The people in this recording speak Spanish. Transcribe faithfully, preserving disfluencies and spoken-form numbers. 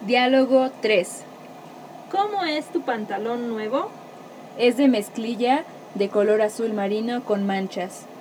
Diálogo tres. ¿Cómo es tu pantalón nuevo? Es de mezclilla de color azul marino con manchas.